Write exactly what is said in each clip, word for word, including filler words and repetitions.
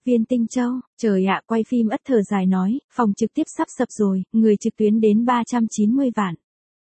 Viên Tinh Châu, trời ạ, quay phim ất thở dài nói, phòng trực tiếp sắp sập rồi, người trực tuyến đến ba trăm chín mươi vạn.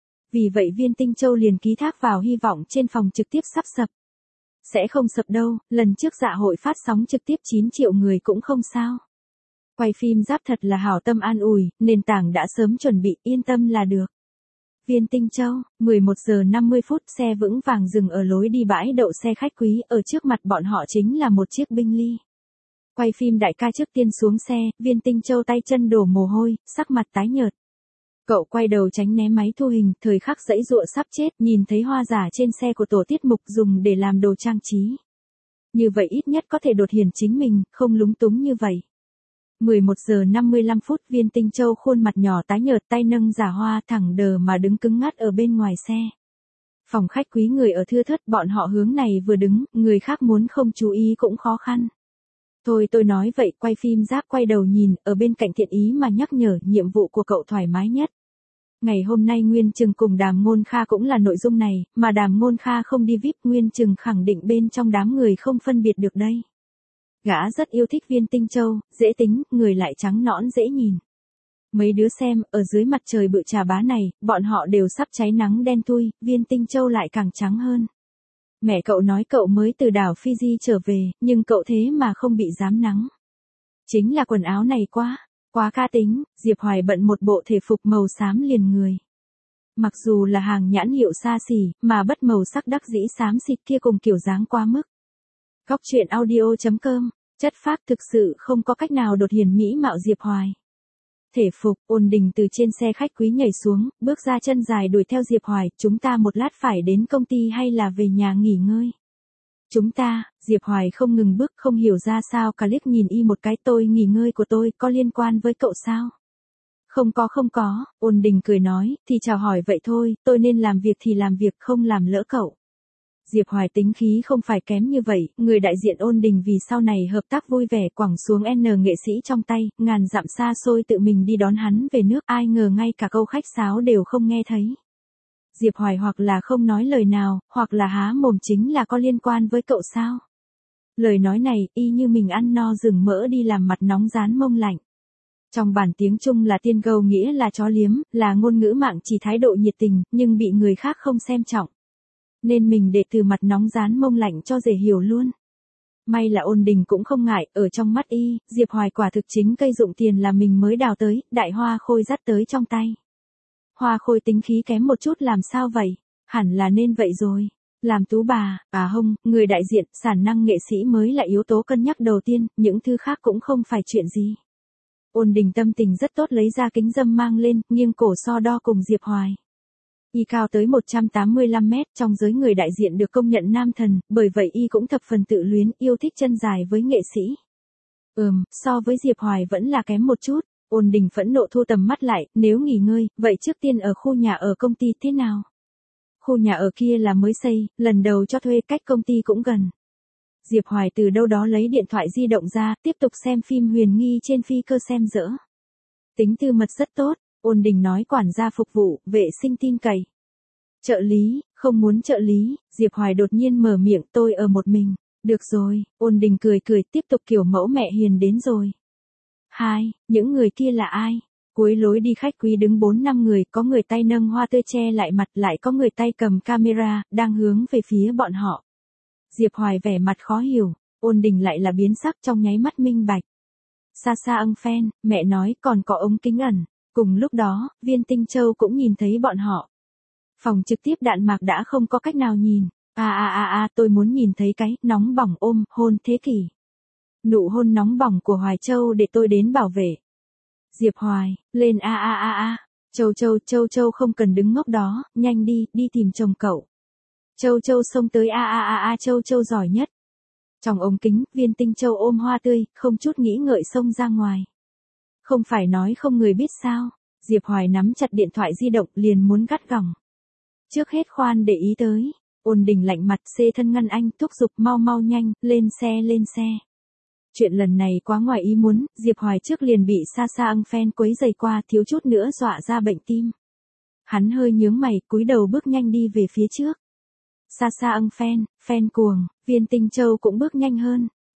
Vì vậy Viên Tinh Châu liền ký thác vào hy vọng trên phòng trực tiếp sắp sập. Sẽ không sập đâu, lần trước dạ hội phát sóng trực tiếp chín triệu người cũng không sao. Quay phim Giáp thật là hảo tâm an ủi, nền tảng đã sớm chuẩn bị, yên tâm là được. Viên Tinh Châu, mười một giờ năm mươi phút, xe vững vàng dừng ở lối đi bãi đậu xe khách quý, ở trước mặt bọn họ chính là một chiếc binh ly. Quay phim đại ca trước tiên xuống xe, Viên Tinh Châu tay chân đổ mồ hôi, sắc mặt tái nhợt. Cậu quay đầu tránh né máy thu hình, thời khắc giãy giụa sắp chết, nhìn thấy hoa giả trên xe của tổ tiết mục dùng để làm đồ trang trí. Như vậy ít nhất có thể đột hiển chính mình, không lúng túng như vậy. mười một giờ năm mươi lăm phút, Viên Tinh Châu khuôn mặt nhỏ tái nhợt, tay nâng giả hoa thẳng đờ mà đứng cứng ngắt ở bên ngoài xe. Phòng khách quý người ở thưa thớt, bọn họ hướng này vừa đứng, người khác muốn không chú ý cũng khó khăn. Thôi tôi nói vậy, quay phim Giáp quay đầu nhìn, ở bên cạnh thiện ý mà nhắc nhở, nhiệm vụ của cậu thoải mái nhất. Ngày hôm nay Nguyên Trừng cùng Đàm Ngôn Kha cũng là nội dung này, mà Đàm Ngôn Kha không đi vi ai pi, Nguyên Trừng khẳng định bên trong đám người không phân biệt được đây. Gã rất yêu thích Viên Tinh Châu, dễ tính, người lại trắng nõn dễ nhìn. Mấy đứa xem, ở dưới mặt trời bự trà bá này, bọn họ đều sắp cháy nắng đen thui, Viên Tinh Châu lại càng trắng hơn. Mẹ cậu nói cậu mới từ đảo Fiji trở về, nhưng cậu thế mà không bị rám nắng. Chính là quần áo này quá, quá cá tính, Diệp Hoài bận một bộ thể phục màu xám liền người. Mặc dù là hàng nhãn hiệu xa xỉ, mà bất màu sắc đắc dĩ xám xịt kia cùng kiểu dáng quá mức. Góc truyện audio chấm com, chất phác thực sự không có cách nào đột hiển mỹ mạo Diệp Hoài. Thể phục, Ôn Đình từ trên xe khách quý nhảy xuống, bước ra chân dài đuổi theo Diệp Hoài, chúng ta một lát phải đến công ty hay là về nhà nghỉ ngơi? Chúng ta, Diệp Hoài không ngừng bước, không hiểu ra sao cả liếc nhìn y một cái, tôi nghỉ ngơi của tôi có liên quan với cậu sao? Không có không có, Ôn Đình cười nói, thì chào hỏi vậy thôi, tôi nên làm việc thì làm việc, không làm lỡ cậu. Diệp Hoài tính khí không phải kém như vậy, người đại diện Ôn Đình vì sau này hợp tác vui vẻ quẳng xuống N nghệ sĩ trong tay, ngàn dặm xa xôi tự mình đi đón hắn về nước, ai ngờ ngay cả câu khách sáo đều không nghe thấy. Diệp Hoài hoặc là không nói lời nào, hoặc là há mồm chính là có liên quan với cậu sao. Lời nói này, y như mình ăn no rừng mỡ đi làm mặt nóng rán mông lạnh. Trong bản tiếng Trung là tiên gâu nghĩa là chó liếm, là ngôn ngữ mạng chỉ thái độ nhiệt tình, nhưng bị người khác không xem trọng. Nên mình để từ mặt nóng rán mông lạnh cho dễ hiểu luôn. May là Ôn Đình cũng không ngại, ở trong mắt y, Diệp Hoài quả thực chính cây dụng tiền là mình mới đào tới, đại hoa khôi dắt tới trong tay. Hoa khôi tính khí kém một chút làm sao vậy? Hẳn là nên vậy rồi. Làm tú bà, à hông, người đại diện, sản năng nghệ sĩ mới là yếu tố cân nhắc đầu tiên, những thứ khác cũng không phải chuyện gì. Ôn Đình tâm tình rất tốt, lấy ra kính râm mang lên, nghiêng cổ so đo cùng Diệp Hoài. Y cao tới một trăm tám mươi lăm mét, trong giới người đại diện được công nhận nam thần, bởi vậy y cũng thập phần tự luyến, yêu thích chân dài với nghệ sĩ. Ừm, so với Diệp Hoài vẫn là kém một chút. Ôn Đình phẫn nộ thu tầm mắt lại, nếu nghỉ ngơi, vậy trước tiên ở khu nhà ở công ty thế nào? Khu nhà ở kia là mới xây, lần đầu cho thuê, cách công ty cũng gần. Diệp Hoài từ đâu đó lấy điện thoại di động ra, tiếp tục xem phim huyền nghi trên phi cơ xem dỡ. Tính tư mật rất tốt, Ôn Đình nói, quản gia phục vụ, vệ sinh tin cậy. Trợ lý, không muốn trợ lý, Diệp Hoài đột nhiên mở miệng, tôi ở một mình. Được rồi, Ôn Đình cười cười, tiếp tục kiểu mẫu mẹ hiền đến rồi. Hai, những người kia là ai? Cuối lối đi khách quý đứng bốn năm người, có người tay nâng hoa tươi che lại mặt, lại có người tay cầm camera, đang hướng về phía bọn họ. Diệp Hoài vẻ mặt khó hiểu, Ôn Đình lại là biến sắc, trong nháy mắt minh bạch. Xa xa ưng phen, mẹ nói còn có ống kính ẩn. Cùng lúc đó, Viên Tinh Châu cũng nhìn thấy bọn họ. Phòng trực tiếp đạn mạc đã không có cách nào nhìn. À à à à, tôi muốn nhìn thấy cái nóng bỏng ôm hôn thế kỷ. Nụ hôn nóng bỏng của Hoài Châu để tôi đến bảo vệ. Diệp Hoài, lên a a a a. Châu Châu, Châu Châu không cần đứng ngốc đó, nhanh đi, đi tìm chồng cậu. Châu Châu xông tới a a a a, Châu Châu giỏi nhất. Trong ống kính, Viên Tinh Châu ôm hoa tươi, không chút nghĩ ngợi xông ra ngoài. Không phải nói không người biết sao? Diệp Hoài nắm chặt điện thoại di động, liền muốn gắt gỏng. Trước hết khoan để ý tới. Ôn Đình lạnh mặt, xê thân ngăn anh, thúc giục, mau mau nhanh, lên xe lên xe. Chuyện lần này quá ngoài ý muốn, Diệp Hoài trước liền bị Sa Sa ưng phen quấy giày qua, thiếu chút nữa dọa ra bệnh tim. Hắn hơi nhướng mày, cúi đầu bước nhanh đi về phía trước. Sa Sa ưng phen, phen cuồng, Viên Tinh Châu cũng bước nhanh hơn.